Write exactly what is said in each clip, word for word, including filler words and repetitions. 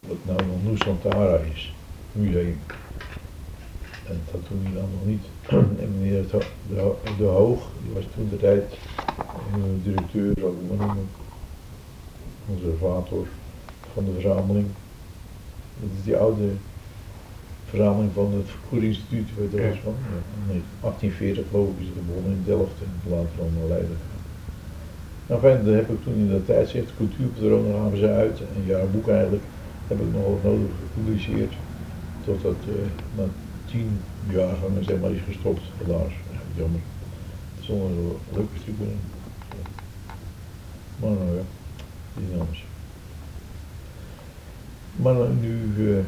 wat nou nog Nusantara is, museum. En dat toen hij dan nog niet. En meneer de, de, de Hoog, die was toen de tijd uh, directeur, zou ik maar noemen, conservator van de verzameling. Dat is die oude verzameling van het Vervoerinstituut, weet je er eens van? Ja, nee, achttien veertig geloof ik is het begonnen in Delft en later allemaal Leiden. Nou fijn, dat heb ik toen in dat tijdschrift, Cultuurpatronen gaven ze uit, en ja, een boek eigenlijk, heb ik nog wat nodig gepubliceerd, totdat uh, na tien jaargangen zeg maar is gestopt, helaas, ja, jammer. Er stonden wel leuke stukken in. Maar nou ja, dat is niet anders. Maar nu uh,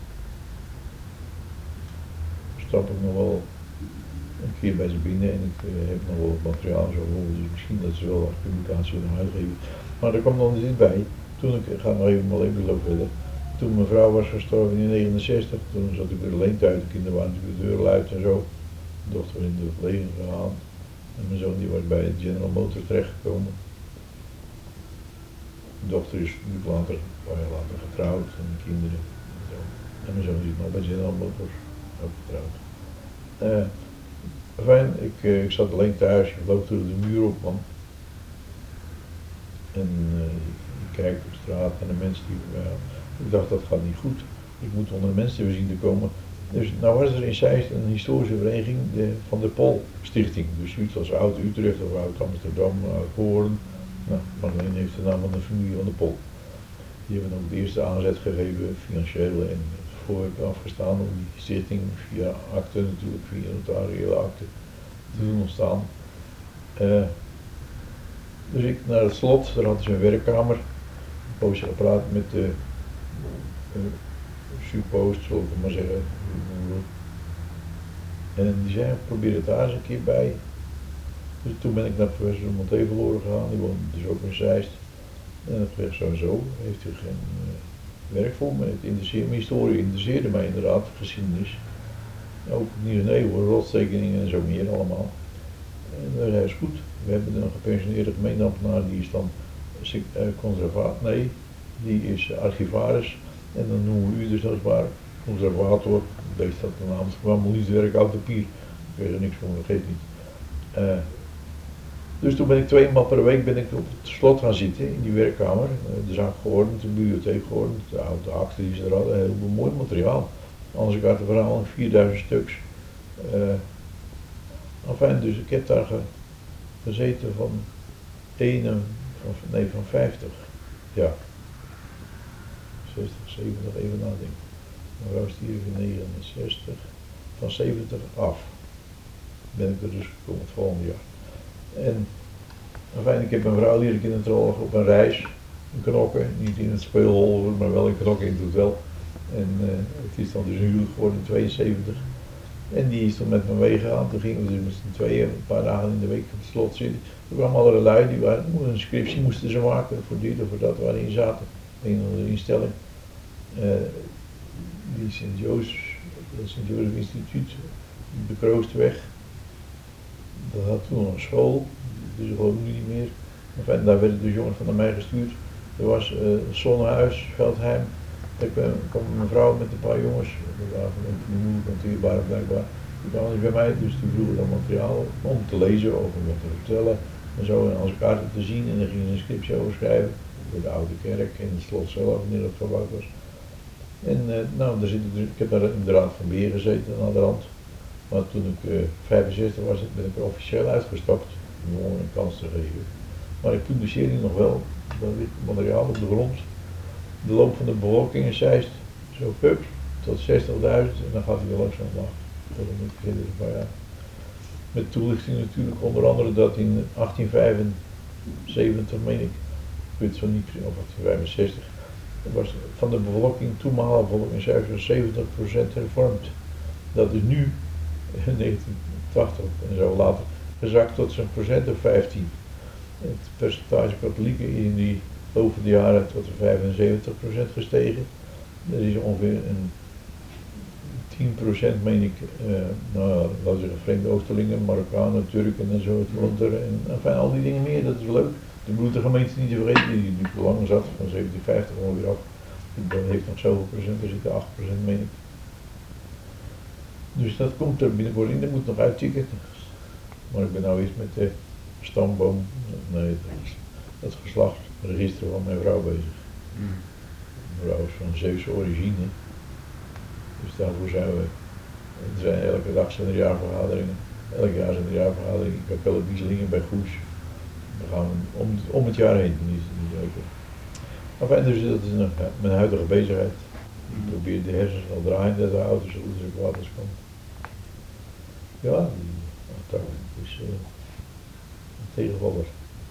stap ik nog wel een keer bij ze binnen en ik uh, heb nog wel wat materiaal zo gehoord, dus misschien dat ze wel als publicatie willen uitgeven. Maar er kwam dan dit bij, toen ik, ga nog even mijn levensloop verder, toen mijn vrouw was gestorven in negenenzestig, toen zat ik weer alleen thuis, de kinderen waren natuurlijk de deur luid en zo, de dochter in de verpleging gegaan en mijn zoon die was bij General Motors terechtgekomen. De dochter is natuurlijk later, een paar jaar later getrouwd en kinderen en zo. En mijn zoon zit nog bij General Motors, ook getrouwd. Uh, Fijn, ik, uh, ik zat alleen thuis, ik loop door de muur op man. En uh, ik kijk op straat en de mensen die uh, ik dacht dat gaat niet goed. Ik moet onder de mensen zien te komen. Dus nou was er in Zeist een historische vereniging de, van de Pol Stichting. Dus zoiets als Oud Utrecht of Oud Amsterdam, Oud Hoorn. Nou, Marleen heeft de naam van de familie van de Pol. Die hebben ook de eerste aanzet gegeven, financiële en voor ik afgestaan om die stichting via akte natuurlijk, via notariële akte te doen ontstaan. Uh, dus ik naar het slot, daar hadden ze een werkkamer, een poosje gepraat met de uh, suppost, zal ik maar zeggen. En die zei, probeer het daar eens een keer bij. Dus toen ben ik naar professor Monté verloren gegaan, die woonde dus ook in Zeist. En dat werd zo en zo, heeft u geen uh, werk voor me, het interesseert me, historie interesseerde mij inderdaad, geschiedenis. Ook niet nee hoor, rotstekeningen en zo meer allemaal. En dat is goed, we hebben een gepensioneerde gemeenteambtenaar, die is dan uh, conservator, nee, die is archivaris. En dan noemen we u dus als waar conservator, leest dat de naam, kwam niet werk oud papier, ik weet er niks van, dat geeft niet. Uh, Dus toen ben ik twee maal per week ben ik op het slot gaan zitten in die werkkamer, de zaak geordend, de bibliotheek geordend, de oude akten die ze er hadden, heel veel mooi materiaal. Anders ik had er verhaal vierduizend stuks. Uh, enfin, dus ik heb daar ge, gezeten van één, van, nee van vijftig, ja, zestig, zeventig, even nadenken. Mijn vrouw stierf in negenenzestig, van zeventig af ben ik er dus gekomen het volgende jaar. En enfin, ik heb mijn vrouw leren kennen trouwens op een reis, in Knokken, niet in het speelhol, maar wel in Knokken in het wel. En uh, het is dan dus een huwelijk geworden in tweeënzeventig. En die is toen met me meegegaan, toen gingen we dus met z'n tweeën een paar dagen in de week op het slot zitten. Toen kwamen allerlei, die waren, een scriptie moesten ze maken, voor dit of voor dat waar die in zaten, een of andere instelling. Uh, die Sint-Jozef, het Sint-Jozef Instituut, de Kroostweg. Dat had toen nog een school, dus gewoon nu niet meer. Enfin, daar werden de jongens van mij gestuurd. Er was uh, Zonnehuis, Veldheim. Daar kwam, kwam een vrouw met een paar jongens, dat waren van de moeilijk, want die waren blijkbaar. Die kwamen dus bij mij, dus die vroegen dan materiaal om te lezen of om wat te vertellen. En zo, en als kaarten te zien, en dan gingen ze een scriptie over schrijven. Voor de oude kerk en het slot zelf, wanneer dat verbouwd was. En uh, nou, daar zit ik, dus, ik heb daar in de raad van beheer gezeten aan de rand. Maar toen ik uh, vijfenzestig was, ben ik er officieel uitgestapt om een kans te geven. Maar ik publiceer nu nog wel, dan ligt materiaal op de grond. De loop van de bevolking in Zeist, zo pup, tot zestigduizend en dan gaat hij weer langzaam omlaag. Tot een beetje een paar jaar. Met toelichting natuurlijk, onder andere dat in achttien vijfenzeventig, meen ik, ik weet het zo niet, of achttien vijfenzestig, was van de bevolking, toenmalige bevolking in Zeist, was zeventig procent hervormd. Dat is nu, in negentien tachtig en zo later, gezakt tot zo'n procent of vijftien. Het percentage katholieken in die loop van de jaren tot de vijfenzeventig procent gestegen. Er is ongeveer een tien procent, meen ik, uh, nou laten we zeggen vreemde Oosterlingen, Marokkanen, Turken en zo, het woont er. En enfin, al die dingen meer, dat is leuk. De bloedige gemeente niet te vergeten, die natuurlijk lang zat, van zeventien vijftig ongeveer af. Dat heeft nog zoveel procent, er zitten acht procent meen ik. Dus dat komt er binnenkort in, dat moet nog uittikken. Maar ik ben nou eens met de stamboom, nee, dat, is, dat geslachtsregister van mijn vrouw bezig. Mm. Mijn vrouw is van Zeeuwse origine. Dus daarvoor zijn we, er zijn elke dag zijn er jaarvergaderingen. Elk jaar zijn er jaarvergaderingen in Capelle Bieselingen bij Goes. We gaan om, om het jaar heen, niet, niet zeker. Enfin, dus dat is een, mijn huidige bezigheid. Ik probeer de hersens al draaiende te houden, zo goed als ik wat als kan. Ja, dat is uh, een tegenvaller.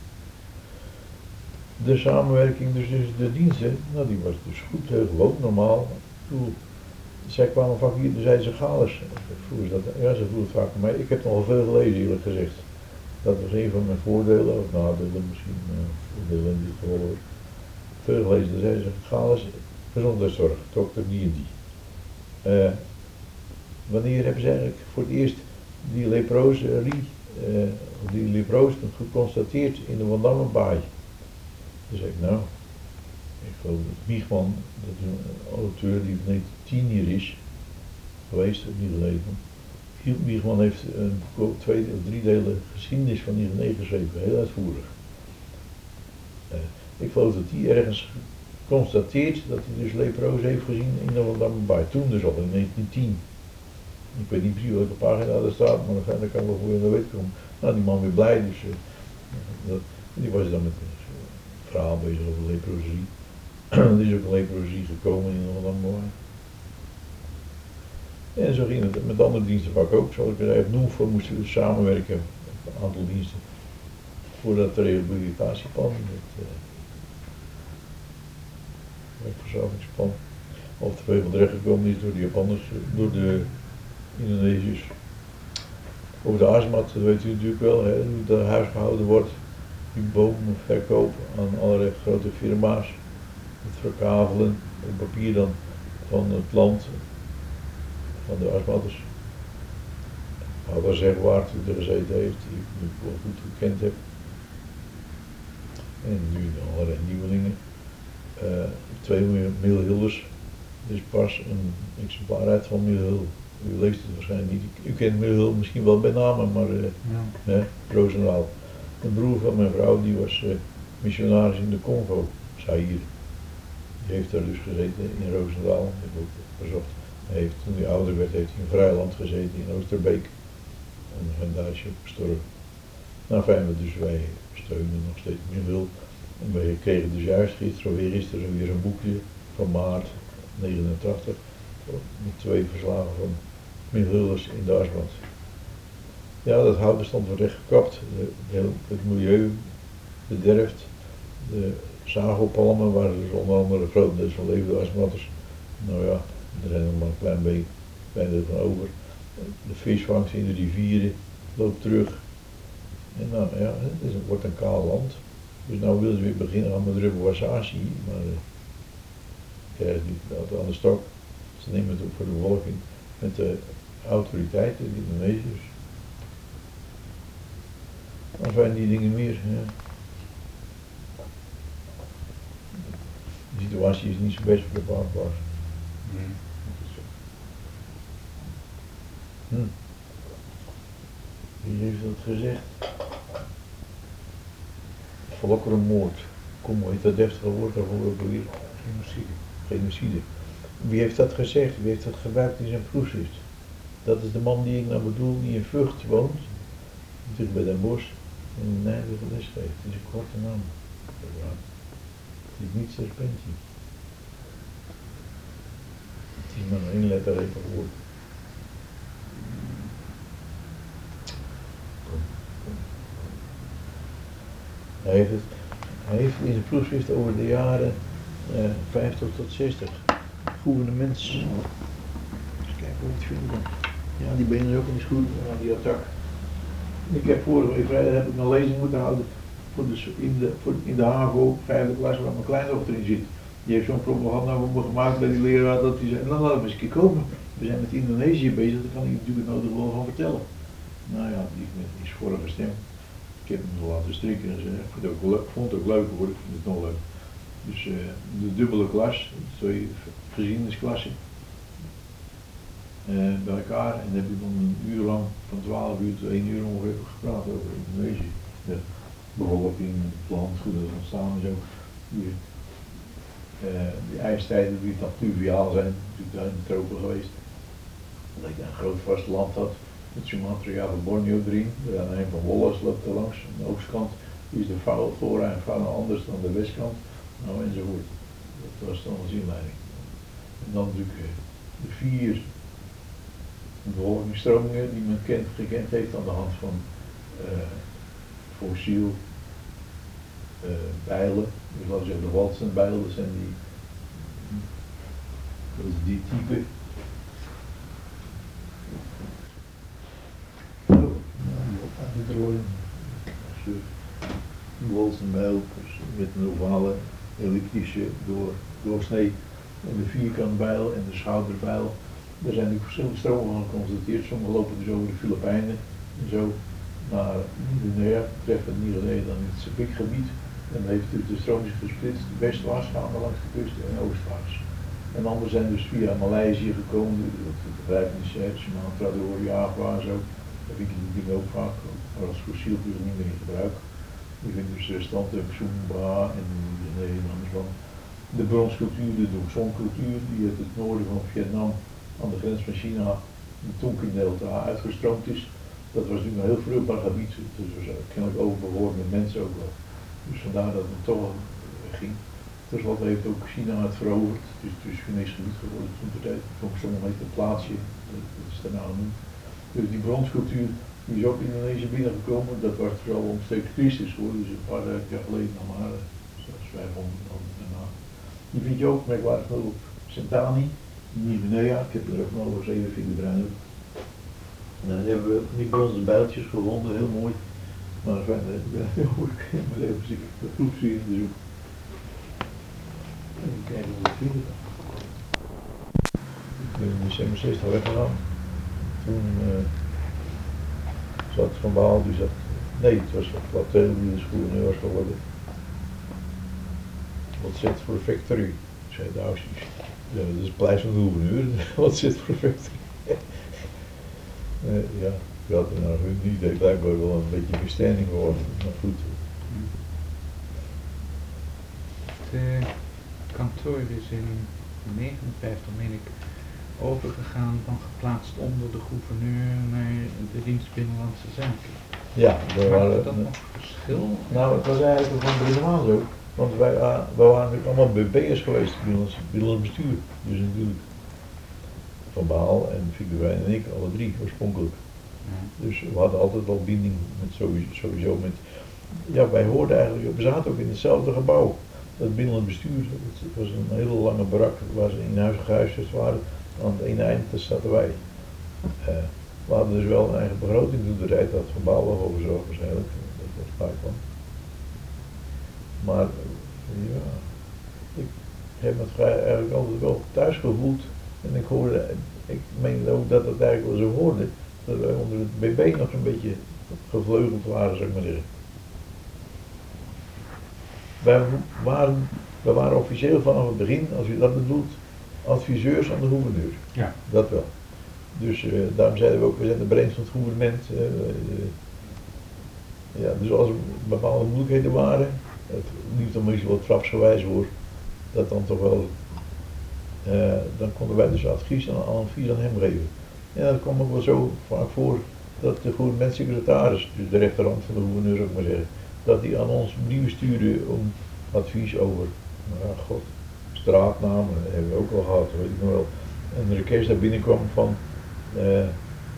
De samenwerking dus tussen de diensten, nou die was dus goed, heel gewoon, normaal. Toen, zij kwamen vaak hier, dan zeiden ze Gales. Vroegen ze dat, ja, ze vroegen het vaak aan mij. Ik heb nogal veel gelezen, eerlijk gezegd. Dat was een van mijn voordelen, of nadelen misschien, uh, voordelen in dit geval. Veel gelezen, dan zeiden ze Gales, gezondheidszorg, dokter die en die. Uh, wanneer hebben ze eigenlijk voor het eerst die leproserie, uh, die leproos geconstateerd in de Van Dammenbaai? Toen zei ik, nou, ik geloof dat Wiegman, dat is een auteur die vanuit tien hier is geweest, of niet geleden. Wiegman heeft een twee of drie delen geschiedenis van Niergenee geschreven, heel uitvoerig. Uh, ik geloof dat hij ergens constateert dat hij dus leproos heeft gezien in de Van Dammenbaai, toen dus al, in negentien tien. Ik weet niet precies welke pagina er staat, maar dan kan ik wel voor je naar weten komen. Nou, die man weer blij, dus uh, dat, die was dan met een verhaal bezig over leproserie. Er is ook een leproserie gekomen in de Van Dammenbaai. En zo ging het met andere diensten vaak ook. Zoals ik zei, op Noemvoor moesten we samenwerken, een aantal diensten, voor dat rehabilitatieplan, het uh, werkverzorgingsplan. Of er veel terecht gekomen is door de Japanners, door de Indonesiërs. Over de asmat, dat weet u natuurlijk wel, hè, hoe het huis gehouden wordt. Die bomenverkoop aan allerlei grote firma's. Het verkavelen op papier dan van het land, van de asmatters. Ouder Zegwaard die er gezeten heeft, die ik wel goed gekend heb. En nu allerlei nieuwelingen. Uh, twee Milhilders. Er is pas een exemplaar uit van Milhild. U leest het waarschijnlijk niet. U kent Milhild misschien wel bij name, maar uh, ja. Nee, Roosendaal. Een broer van mijn vrouw die was uh, missionaris in de Congo, Zaïre. Die heeft daar dus gezeten in Roosendaal. Ik heb ook gezocht. Hij heeft, toen hij ouder werd, heeft hij in Vrijland gezeten in Oosterbeek. En zijn Duitsje gestorven. Nou fijn, dus wij steunen nog steeds Milhild. En wij kregen dus juist gisteren weer is er weer een boekje van maart negenentachtig met twee verslagen van Milhilders in de asmat. Ja, dat houtbestand wordt echt gekapt, de, de, het milieu bederft, de sagelpalmen waar dus onder andere grotendeels van levende asmatters, nou ja, er zijn nog maar een klein beetje klein deel van over. De visvangst in de rivieren loopt terug. En nou ja, het, is, het wordt een kaal land. Dus nou willen ze weer beginnen aan met reboissatie, maar uh, krijgen ze niet aan de stok. Ze nemen het ook voor de bevolking met de autoriteiten, de Indonesiërs. Dan zijn die dingen meer. Ja. De situatie is niet zo best voor de paardbaars. Nee, dat is zo. Hm. Wie heeft dat gezegd? Volkerenmoord. Kom, hoe heet dat deftige woord daarvoor ook weer? Genocide. Genocide. Wie heeft dat gezegd? Wie heeft dat gebruikt in zijn proefschrift? Dat is de man die ik nou bedoel, die in Vught woont. Natuurlijk bij Den Bosch. En in Nijmegen les geeft. Het is een korte naam. Het is niet Serpentie. Het is maar een één letter even woord. Hij heeft, het, hij heeft in zijn proefschrift over de jaren uh, vijftig tot zestig gouvernements. Eens kijken hoe ik het vind. Ja, die benen ook niet goed, maar die attack. Ik heb vorige week vrijdag heb ik een lezing moeten houden voor de, in, de, voor, in de HAVO, vijfde klas, waar mijn kleindochter in zit. Die heeft zo'n propaganda voor me gemaakt bij die leraar dat hij zei, nou laten we eens een keer komen. We zijn met Indonesië bezig, daar kan ik natuurlijk het nodig wel van vertellen. Nou ja, die is vorige stem. Ik heb hem laten strikken en ze, ik vond het ook leuk, vond het ook leuk hoor, ik vind het nog leuk. Dus uh, de dubbele klas, twee geziedenisklassen, uh, bij elkaar. En dan heb je dan een uur lang, van twaalf uur tot één uur ongeveer gepraat over Indonesië. De bevolking, het land, hoe dat is ontstaan en zo. Die, uh, die ijstijden die dan fluviaal zijn, natuurlijk daar in de tropen geweest. Dat je een groot vasteland had, met Sumatra van Borneo erin. De een van Wallace loopt er langs, aan de oostkant. Die is de flora en fauna anders dan de westkant. Nou enzovoort. Dat was dan als inleiding. En dan natuurlijk uh, de vier bevolkingsstromingen die men kent, gekend heeft aan de hand van uh, fossiel uh, bijlen. Dus laten we zeggen de walsenbijlen, dat zijn die, dat is die type. Een walsenbijl dus met een ovale elliptische door, doorsnee en de vierkantbijl en de schouderbijl. Er zijn natuurlijk verschillende stromen van geconstateerd. Sommige lopen dus over de Filipijnen en zo naar Nieuw-Guinea, treffen Nieuw-Guinea dan in het Sepikgebied. En dan heeft de stroom zich gesplitst, westwaarts gaande langs de kust en oostwaarts. En anderen zijn dus via Maleisië gekomen, dat begrijpt niet, Sumatra door, Java en zo. Daar vind je die dingen ook vaak, maar als fossiel is het niet meer in gebruik. Je vindt dus restanten Sumba en nee, anders van de bronscultuur, de Dokson-cultuur, die uit het noorden van Vietnam aan de grens van China, de Tonkin-delta uitgestroomd is. Dat was natuurlijk een heel vruchtbaar gebied, dus was kennelijk overbewoond met mensen ook wel. Dus vandaar dat het toch ging. Ten slotte heeft ook China het veroverd, het is dus Chinees gebied geworden toen de tijd. Dokson heet een plaatsje, dat is daarna genoemd. Dus die bronscultuur die is ook in Indonesië binnengekomen, dat was vooral omstreeks Christus hoor, dus een paar duizend jaar geleden nog maar, zelfs vijfhonderd jaar daarna. Die vind je ook merkwaardig genoeg op Sentani, Nieuw-Guinea, ik heb er ook nog over zeven figuren ook. En dan hebben we die bronzen bijltjes gevonden, heel mooi. Maar fijn, ik ben heel goed, ik moet even zien, de groepsvier in de zoek. Even kijken hoe het vinden. Ik ben in december zestig weggegaan. Toen uh, zat Van Baal, die zat, nee het was Platel die dus gouverneur was geworden. Wat zit voor factory? Zei de Aussies. Ja, dat is het paleis van de gouverneur, wat zit voor factory? uh, ja, ik had er naar hun idee blijkbaar wel een beetje verstanding geworden, maar goed. Het kantoor is in negenenvijftig, meen ik, overgegaan van geplaatst onder de gouverneur naar de dienst Binnenlandse Zaken. Ja, we Maakte waren, dat nog verschil? Nou, het was eigenlijk van helemaal zo. Want wij, uh, wij waren natuurlijk allemaal B B'ers geweest, binnenlands bestuur. Dus natuurlijk Van Baal en Figuwijn en ik, alle drie oorspronkelijk. Ja. Dus we hadden altijd al binding met sowieso, sowieso met, ja wij hoorden eigenlijk, we zaten ook in hetzelfde gebouw. Dat binnenlands bestuur, het was een hele lange barak waar ze in huis gehuisvest waren. Aan het ene eind, daar zaten wij. Uh, we hadden dus wel een eigen begroting toen de tijd dat Van Baal wel over zorg waarschijnlijk, dat was vaak van. Maar ja, ik heb me eigenlijk altijd wel thuis gevoeld en ik hoorde, ik meende ook dat het eigenlijk wel zo hoorde, dat wij onder het B B nog een beetje gevleugeld waren, zou ik maar zeggen. Wij waren, wij waren officieel vanaf het begin, als u dat bedoelt, adviseurs aan de gouverneur. Ja. Dat wel. Dus uh, daarom zeiden we ook, we zijn de brains van het gouvernement. Uh, uh, ja, dus als er bepaalde moeilijkheden waren, het liefst dan misschien wat trapsgewijs hoor, dat dan toch wel, uh, dan konden wij dus advies aan, advies aan hem geven. En dat kwam ook wel zo vaak voor dat de gouvernementssecretaris, dus de rechterhand van de gouverneur zou ik maar zeggen, dat hij aan ons brieven stuurde om advies over, nou god, straatnamen, dat hebben we ook al gehad, weet ik nog wel. En een request daar binnenkwam van uh, een,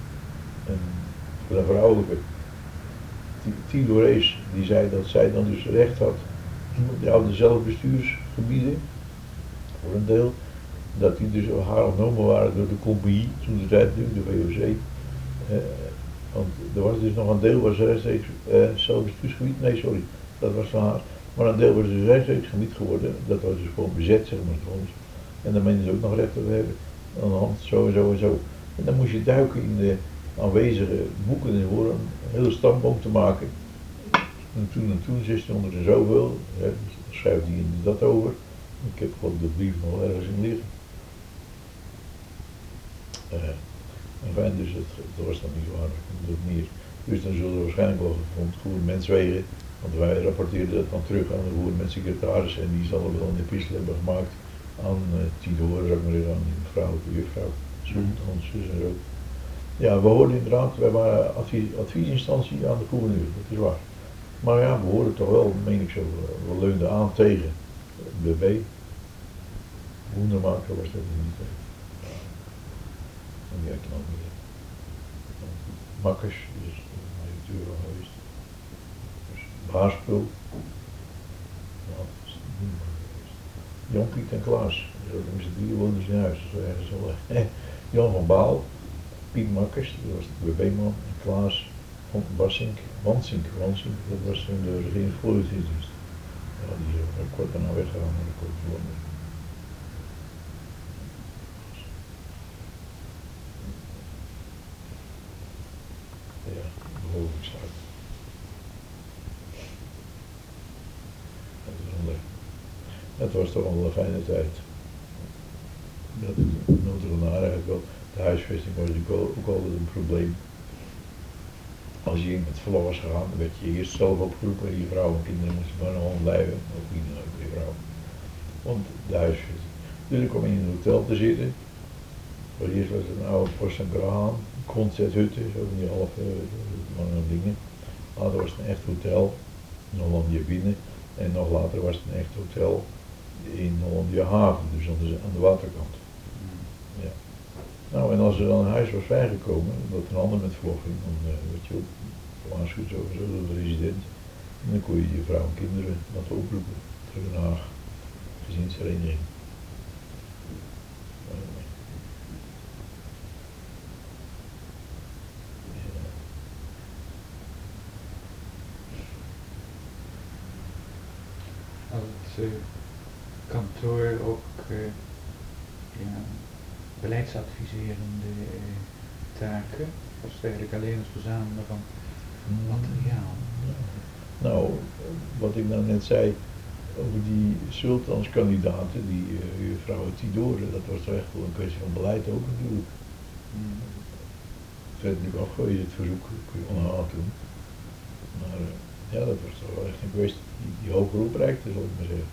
een vrouwelijke, Tilorees, die zei dat zij dan dus recht had op de oude zelfbestuursgebieden, voor een deel, dat die dus haar ontnomen waren door de compagnie, toen de tijd nu, de V O C. Uh, want er was dus nog een deel waar ze rechtstreeks uh, zelfbestuursgebied, nee sorry, dat was van haar, maar een deel was dus rechtstreeks gebied geworden, dat was dus gewoon bezet zeg maar voor ons. En daar menen ze ook nog recht op hebben, aan de hand zo en zo en zo. En dan moest je duiken in de aanwezige boeken en horen, een hele stamboom te maken. En toen en toen, zestienhonderd en zoveel, hè, schrijft hij dat over. Ik heb gewoon de brief nog ergens in liggen. Uh, enfin, dus het, dat was dan niet waar, dat komt ook meer. Dus dan zullen we waarschijnlijk wel van het gouvernementswegen, want wij rapporteerden dat dan terug aan de gouvernementssecretaris en die zal er wel een epistel hebben gemaakt aan uh, Tidoor, zou ik maar zeggen, aan die mevrouw, de juffrouw, ons zus en zo. Ja, we hoorden inderdaad, wij waren advies, adviesinstantie aan de gouverneur, dat is waar. Maar ja, we hoorden toch wel, meen ik zo, we leunden aan tegen B B. Hoendermaker was dat in die tijd. Ja. En die had nog meer. Makkers, dus directeur al geweest. Dus Baaspul. Ja, dat is niet meer geweest. Jan, Piet en Klaas, zo met z'n drieën woonden ze in huis, zo ergens al. Jan van Baal, Piet Makkers, dat was de B B-man, en Klaas van Bassink, Wansink, Wansink, dat was de regeringsvloeidienst. Ja, die is ook kort daarna weggegaan naar de Koopslonden. Ja, behoorlijk sluit. Dat is een leuk. Het was toch wel een fijne tijd. Dat nodig naar eigenlijk wel. De huisvesting was natuurlijk ook altijd een probleem. Als je in het verlof was gegaan, dan werd je eerst zelf opgeroepen en je vrouw en kinderen moesten maar gewoon blijven. Ook kinderen, ook je vrouw. Want de huisvesting. Dus ik kwam in een hotel te zitten. Voor eerst was het een oude Post en Graan, concerthutten, zo van die halve lange dingen. Later was het een echt hotel in Hollandia binnen. En nog later was het een echt hotel in Hollandia Haven, dus aan de, aan de waterkant. Ja. Nou, en als er dan een huis was vrijgekomen, dat een ander met verlof ging, dan uh, werd je ook waarschuwd sowieso door de resident. En dan kon je je vrouw en kinderen laten oproepen voor Den Haag, gezinshereniging. Als uh, kantoor ook uh, ja, beleidsadviserende uh, taken, was het eigenlijk alleen het verzamelen van materiaal. Nou, wat ik nou net zei over die sultanskandidaten, die uh, juffrouw Tidore, dat was toch echt wel een kwestie van beleid ook natuurlijk. Mm. Het werd natuurlijk afgewezen, het verzoek, kun je onhaal doen. Maar uh, ja, dat was toch wel echt een kwestie die, die hoger opreikte, zal ik maar zeggen.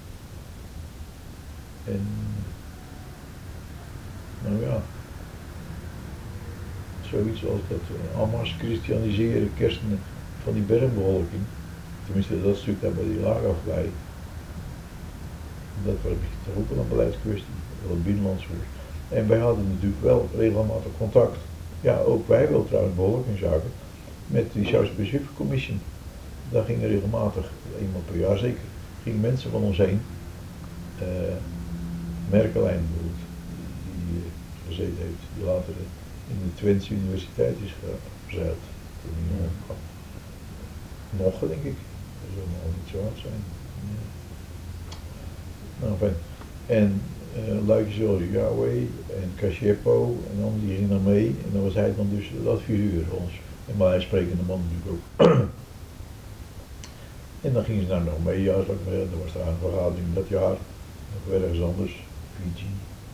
En, nou ja, zoiets als dat uh, Amas christianiseren, kerstenen van die bergbevolking, tenminste dat stuk daar bij die lagervlei, dat was toch ook wel een beleidskwestie, wel een binnenlands woord. En wij hadden natuurlijk wel regelmatig contact, ja ook wij wel trouwens bevolkingszaken, met die South Pacific Commission. Daar gingen regelmatig, eenmaal per jaar zeker, gingen mensen van ons heen. Uh, Merkelijn bijvoorbeeld, die, die uh, gezeten heeft, die later in de Twentse Universiteit is gezeild. Toen hij nog kwam. Nog denk ik, dat zou nog niet zo hard zijn. Ja. Nou fijn. En uh, Luikje zoals Yahweh en Kashepo en dan die gingen dan mee en dan was hij dan dus de adviseur ons. En maar hij sprekende man natuurlijk ook. En dan gingen ze daar nog mee, ja, zou ik maar zeggen, er was daar een vergadering dat jaar, nog weer ergens anders, Fiji.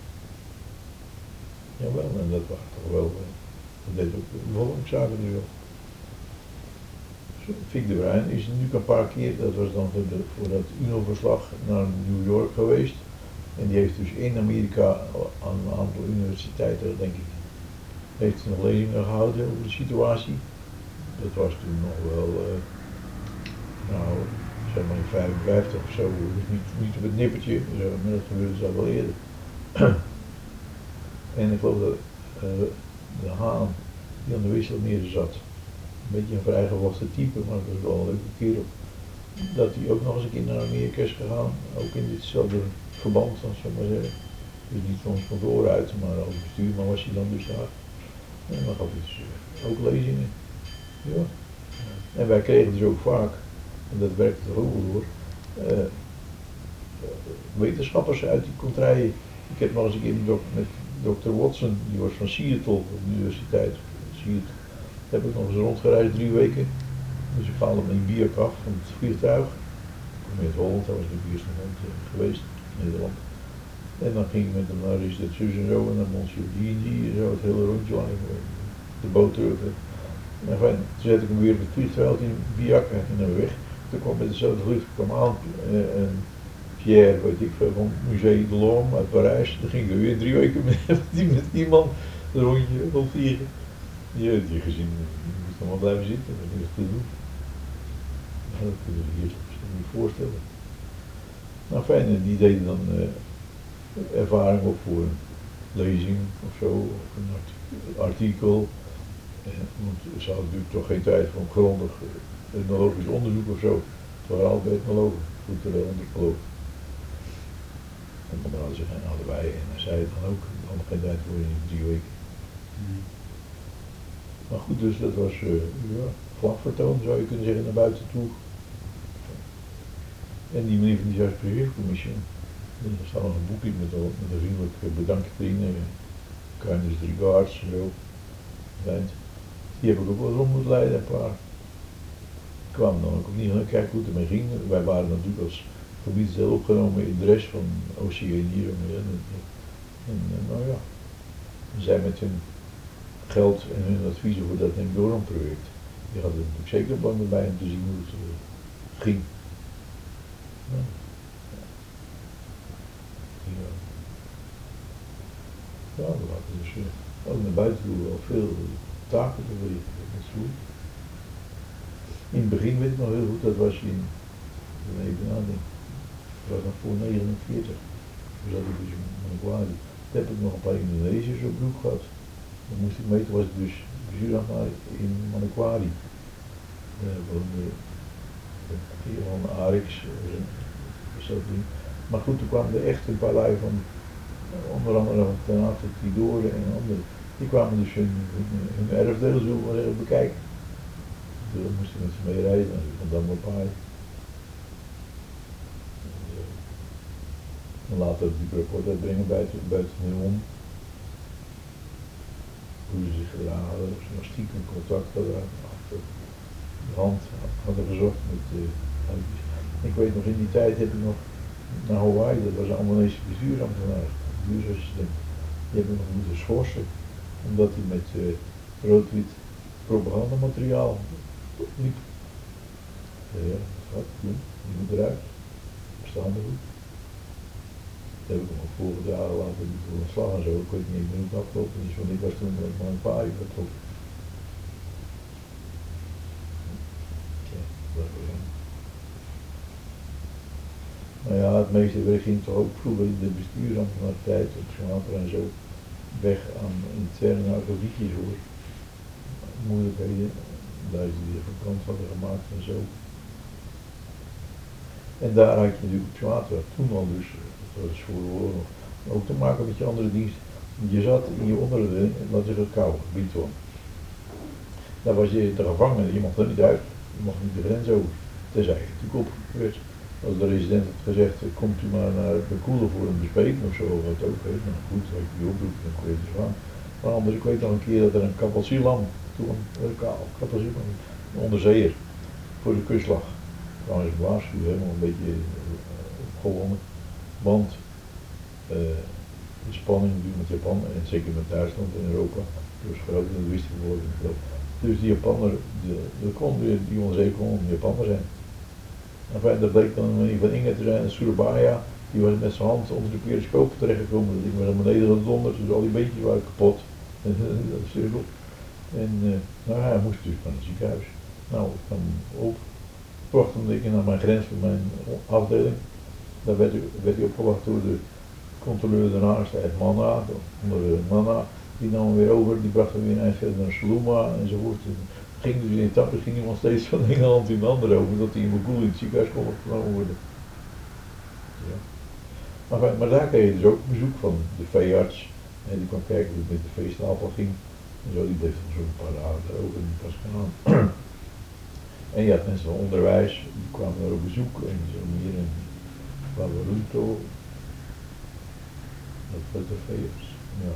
Jawel, en dat was toch wel, dat deed ook de bevolkingszaken nu al. Vic de Bruin is natuurlijk een paar keer, dat was dan voor, de, voor dat U N O-verslag naar New York geweest. En die heeft dus in Amerika aan een aantal universiteiten, denk ik, heeft hij nog lezingen gehouden over de situatie. Dat was toen nog wel, uh, nou, zeg maar in vijfenvijftig of zo, dus niet, niet op het nippertje, zo, maar dat gebeurde al wel eerder. En ik geloof dat uh, de Haan, die aan de Wisselmeer zat, een beetje een vrijgevochten type, maar dat was wel een leuke kerel, dat hij ook nog eens een keer naar Amerika is gegaan, ook in ditzelfde verband, dan zou ik maar zeggen. Dus niet van ons kantoor uit, maar als bestuurman was hij dan dus daar. En dan gaf hij dus uh, ook lezingen. Ja. En wij kregen dus ook vaak, en dat werkte er ook wel door, uh, wetenschappers uit die contraien. Ik heb nog eens een keer met dokter Watson, die was van Seattle, op de universiteit, Seattle. Daar heb ik nog eens rondgereisd, drie weken. Dus ik haalde mijn biak af van het vliegtuig. Ik kwam uit Holland, dat was de eerste land uh, geweest, Nederland. En dan ging ik met hem naar is dat zus en zo, en dan monsieur die en die en zo, het hele rondje lang, de boot terug. En fijn, toen zette ik hem weer op het vliegveld in biak en ging naar weg. Toen kwam met dezelfde vliegtuig kwam aan, uh, en Pierre, weet ik veel, van Musée de l'Homme uit Parijs. Daar ging ik weer drie weken met, met iemand een rondje rondvliegen. Je hebt je gezien, je moest allemaal blijven zitten, dat is te doen. Ja, dat kun je je je niet voorstellen. Nou fijn, en die deden dan uh, ervaring op voor een lezing of zo, of een artikel. En, want ze hadden natuurlijk toch geen tijd voor een grondig etnologisch onderzoek of zo. Het waren altijd etnologen, cultureel antropologen. En dan hadden, ze, hadden wij, en hij zei het dan ook, we hadden geen tijd voor in drie weken. Mm. Maar goed, dus dat was uh, ja, vlakvertoon zou je kunnen zeggen naar buiten toe. En die meneer van die Zuid-Preservecommissie, er staat nog een boekje met, met een vriendelijk bedankding, kindness regards en zo. Die heb ik ook wel rond moeten leiden, een paar. Ik kwam dan ook niet gaan kijken hoe het ermee ging. Wij waren natuurlijk als gebiedsdeel opgenomen in de rest van Oceanië. En, en, en nou ja, zij met hun geld en hun adviezen voor dat Nemdoran-project. Die hadden natuurlijk zeker belang bij om te zien hoe het uh, ging. Ja. Ja. Ja, we hadden dus uh, ook naar buiten toe wel veel taken te verrichten. In het begin weet ik nog heel goed, dat was in, even nadenken, dat was nog voor negenenveertig. Toen zat ik dus in Manokwari. Toen heb ik nog een paar Indonesiërs op bezoek gehad. Dan moest ik meten, was ik dus bestuurambtenaar in Manokwari. Daar woonde Ivan Arix, is dat ding. Maar goed, toen kwamen er echt een paar lui van, onder andere van Ternate Tidore en anderen. Die kwamen dus hun, hun, hun erfdeel, zullen we maar zeggen, bekijken. Toen moest ik met ze mee rijden, van dan maar paard. En later die rapport uitbrengen buiten, buiten hun om. Hoe ze zich gedragen hadden, of ze nog stiekem contact hadden, achter de hand hadden gezocht met uh, ik weet nog, in die tijd heb ik nog naar Hawaii, dat was een Albanese bestuursambtenaar, bestuursassistent. Die heb ik nog moeten schorsen, omdat hij met uh, rood-wit propagandamateriaal liep. Ja, dat gaat doen, die moet eruit. Verstandig goed. Dat heb ik hem ook voorgedragen, later niet voor ontslag en zo. Ik weet niet meer hoe het afgelopen is, want ik was toen maar een paar uur vertrokken. Ja, dat was ja. Nou ja, het meeste werk ging toch ook vroeger in de bestuursambtenaartijd op Sumatra en zo weg aan interne akkefietjes hoor. Moeilijkheden, daar die van kant hadden gemaakt en zo. En daar had je natuurlijk op Sumatra toen al dus, dat was voor de oorlog, ook te maken met je andere dienst. Je zat in je onderdeel, laten we zeggen kou, Biton. Daar was je de gevangene, je mocht er niet uit, je mocht niet de grens over. Tenzij je natuurlijk opgevoerd werd. Als de resident had gezegd, komt u maar naar de koelen voor een bespreking of zo, wat ook heet. Nou goed, als je die oproept, dan kon je dus aan. Maar anders, ik weet nog een keer dat er een Kapalsilan, toen een Kapalsilan, een onderzeeër, voor de kust lag. Trouwens een waarschuwing, helemaal een beetje uh, opgewonden. Want uh, de spanning met Japan, en zeker met Duitsland en Europa, dus groot, dat wist ik wel. Dus die Japaner, de, de kon, die onderzeeër kon een Japaner zijn. Enfin, dat bleek dan een meneer van Inge te zijn, en Surabaya, die was met zijn hand onder de periscoop terechtgekomen, dat ik met naar beneden gedonderd, dus al die beentjes waren kapot. En dat is cirkel. En uh, nou ja, hij moest dus naar het ziekenhuis. Nou, ik kwam op, bracht hem ik naar mijn grens van mijn afdeling. Daar werd, werd hij opgewacht door de controleur daarnaast uit Manna, onder de Manna. Die nam hem weer over, die bracht hem weer een eind verder naar Saluma enzovoort. Ging dus in etappes, ging iemand steeds van de ene hand in de andere over, dat hij in Mogoel in het ziekenhuis kon opgenomen worden. Ja. Maar, maar daar kreeg je dus ook bezoek van de veearts, en die kwam kijken hoe het met de veestapel ging. En zo, die bleef dan zo'n paar dagen erover en die pas gaan. En je had mensen van onderwijs, die kwamen daar op bezoek, en zo hier in Babaruto, dat was de veearts, ja,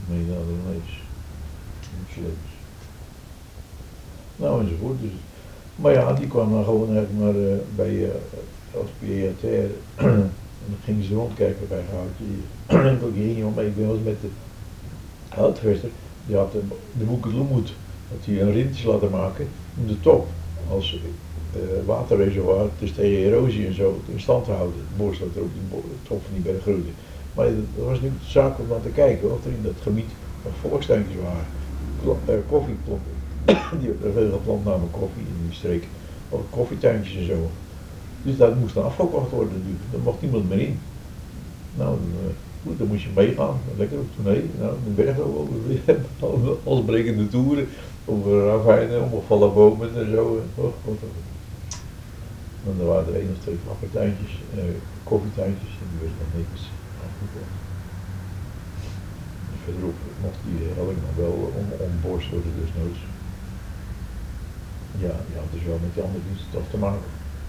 Meenadenees, moslims. Nou enzovoort, dus Maar ja, die kwam dan gewoon eigenlijk maar uh, bij uh, als pietair en dan gingen ze rondkijken bij Goudje. En ik ging niet om, maar ik ben wel eens met de houtvester, die had de, de Boekeloemoed, had hij een rintjes laten maken om de top als uh, waterreservoir, dus tegen erosie en zo in stand te houden. Het bos dat er op de top van die berg groeide. Maar dat was niet de zaak om naar te kijken of er in dat gebied nog volkstuintjes waren. Uh, koffieplanten, die er veel geplant namen koffie in die streek, of koffietuintjes en zo. Dus dat moest dan afgekocht worden natuurlijk, daar mocht niemand meer in. Nou, uh, goed, dan moest je meegaan, lekker op tournee, nou, de berg over, als brekende toeren, over ravijnen, omgevallen bomen en zo. Oh, god, en dan waren er één of twee klappertuintjes, uh, koffietuintjes, en die werden dan niks afgekocht. Verderop mocht die helling nog wel om, omborst worden desnoods. Ja, die had dus wel met die andere diensten toch te maken.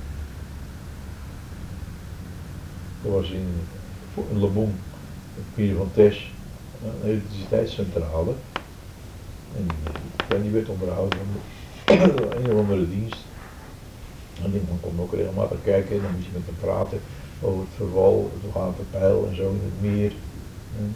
Er was in, in Le Bon, het midden van Tesch, een elektriciteitscentrale. En ja, die werd onderhouden door een of andere dienst. En die man kon ook regelmatig kijken en dan moest je met hem praten over het verval, het waterpeil en zo in het meer. En,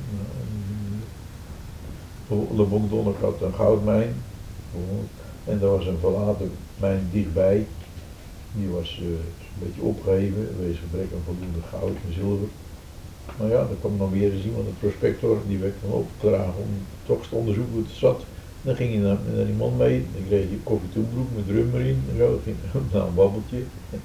Le Bon Donner had een goudmijn en er was een verlaten mijn dichtbij, die was uh, een beetje opgeheven, wegens gebrek aan voldoende goud en zilver. Maar ja, dat kwam dan weer eens iemand, de prospector, die werd dan opgedragen om toch eens te onderzoeken hoe het zat. Dan ging je naar, naar die man mee, dan kreeg je koffie toebroek met rum erin en zo, ging naar een babbeltje.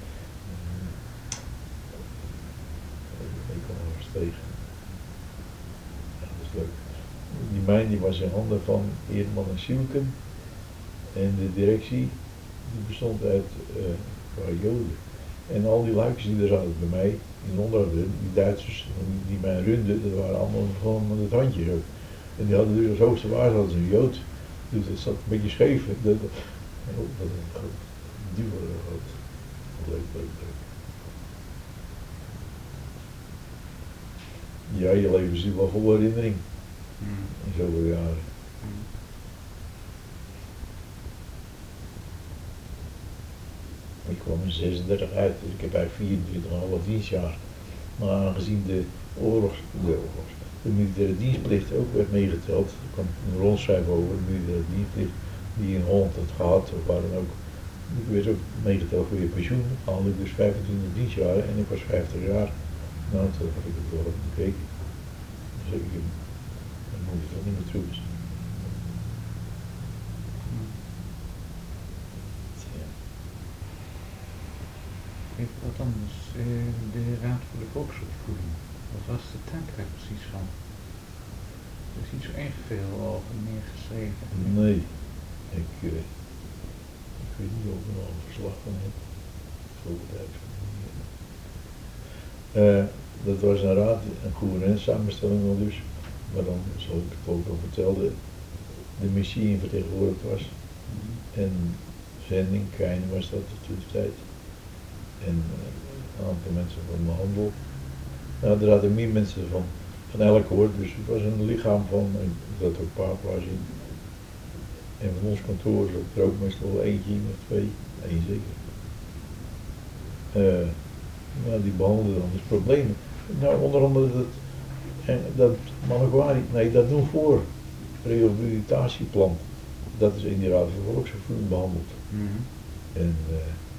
Ik kwam er eens tegen. Ja, dat is leuk. Die mijn die was in handen van Eerdman en Sielken en de directie die bestond uit uh, Joden. En al die luikjes die er zaten bij mij in onderhouden, die Duitsers die mij runden, dat waren allemaal gewoon met het handje zo. En die hadden dus als hoogste waarde als een Jood. Dus dat zat een beetje scheef. Dat, oh, dat is een groot. Die waren groot. Leuk, leuk, leuk. Ja, je leven is wel vol herinnering. Mm. In zoveel jaren. Mm. Ik kwam in zesendertig uit, dus ik heb eigenlijk vierentwintig komma vijf dienstjaar. Maar aangezien de oorlogs, de, oorlogs, de militaire dienstplicht ook werd meegeteld, er kwam een rondschrijf over de militaire dienstplicht die je in Holland had gehad of waar dan ook. Ik werd ook meegeteld voor je pensioen, haalde ik dus vijfentwintig dienstjaren en ik was vijftig jaar. Nou, toen heb ik het wel even bekeken. Dus ik, dan moet ik toch niet meer terug. Even wat anders, uh, de Raad voor de Volksopvoeding, wat was de taak daar precies van? Er is niet zo erg veel over neergeschreven. Nee, ik, uh, ik weet niet of ik er nog een verslag van heb. Zoveel tijd van uh, dat was een raad, een gouvernementssamenstelling al dus, maar dan, zoals ik het ook al vertelde, de missie in vertegenwoordigd was. Mm-hmm. En zending, Krijn was dat toen de tijd. En uh, een aantal mensen van de handel. Nou, er zaten meer mensen van, van elk hoor, dus het was een lichaam van, er zat ook papa's in. En van ons kantoor zat er ook meestal wel eentje of twee, één zeker. Uh, nou, die behandelden dan dus problemen. Nou, onder andere dat, en dat Manokwari, nee, dat doen voor rehabilitatieplan. Dat is in die Raad voor Volksopvoeding behandeld. Mm-hmm. En uh,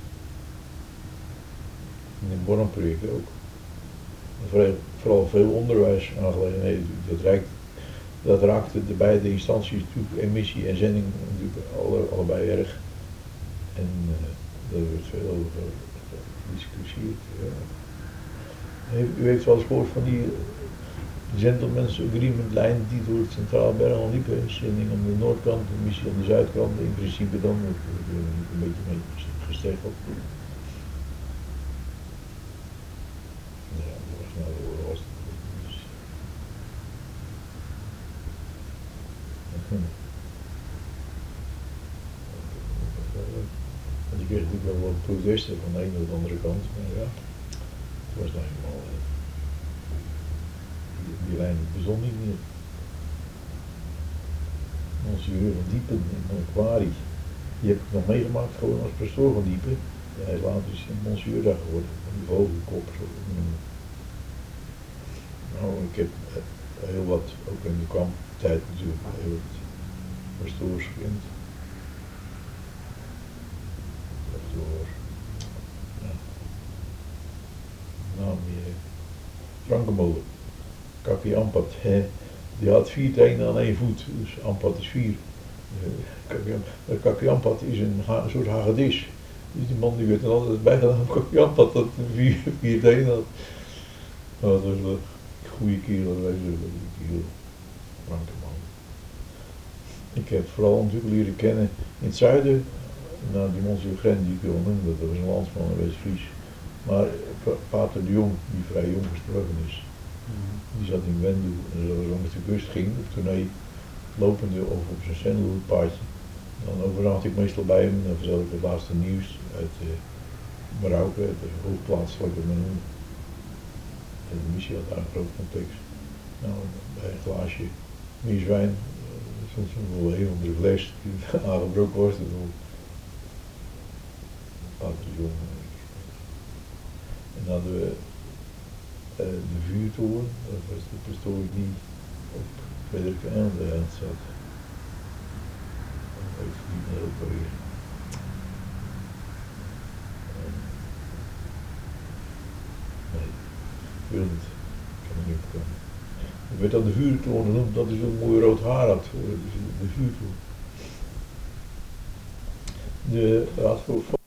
in het Bornproject ook. Vooral, vooral veel onderwijsaangelegenheden, dat, reikt, dat raakte de beide instanties natuurlijk, emissie en zending natuurlijk alle, allebei erg. En uh, daar werd veel over gediscussieerd. Ja. U heeft wel eens gehoord van die gentleman's agreement lijn die door het Centraal Bergen liepen, zending aan de noordkant, emissie aan de zuidkant, in principe dan, ik ben er een beetje mee gesteggeld. Nou, dat was het dus. Want je kreeg natuurlijk wel wat protesten van de ene of de andere kant, maar ja, het was nou helemaal, die, die lijn bestond niet meer. Monsieur van Diepen in Manokwari, Die heb ik nog meegemaakt gewoon als pastoor van Diepen. Ja, hij is later is hij monsieur daar geworden, van die vogelkop. Zo. Nou, ik heb uh, heel wat, ook in de kwamtijd natuurlijk, heel wat pastoors gekend. Pastoor. Ja. Naam meer. Frankenmolen. Kakkie Ampat. Die had vier tenen aan één voet, dus Ampat is vier. Uh, Kakkie Ampat is een, een soort hagedis. Dus die man die werd er altijd bijgedaan, Kakkie Ampat dat vier, vier tenen had. Nou, dat was een goede kerel, wij zullen die kerel. Frankenman. Ik heb vooral natuurlijk leren kennen in het zuiden, nou die Monsieur Gren die ik wil noemen, dat was een landsman in West-Fries. Maar Pater de Jong, die vrij jong gestorven is, die zat in Wendel en als we met de kust ging, op tournee, lopende of op zijn sendelpaardje, dan overnacht ik meestal bij hem en dan vertel ik het laatste nieuws uit uh, Marokko, de hoofdplaats wat ik het maar noem. En de missie had daar een groot complex. Nou, bij een glaasje mieswijn, uh, soms wel een of andere fles die aangebroken was, dus Pater de Jong. En dan hadden we uh, de vuurtoren, dat was de pastoor die op Frederik Eilanden zat. Even die net ook weer. Nee, ik wil niet. Ik kan er niet op komen. Het werd dan de vuurtoren genoemd, dat is een mooi rood haar had, dus de vuurtoren. De,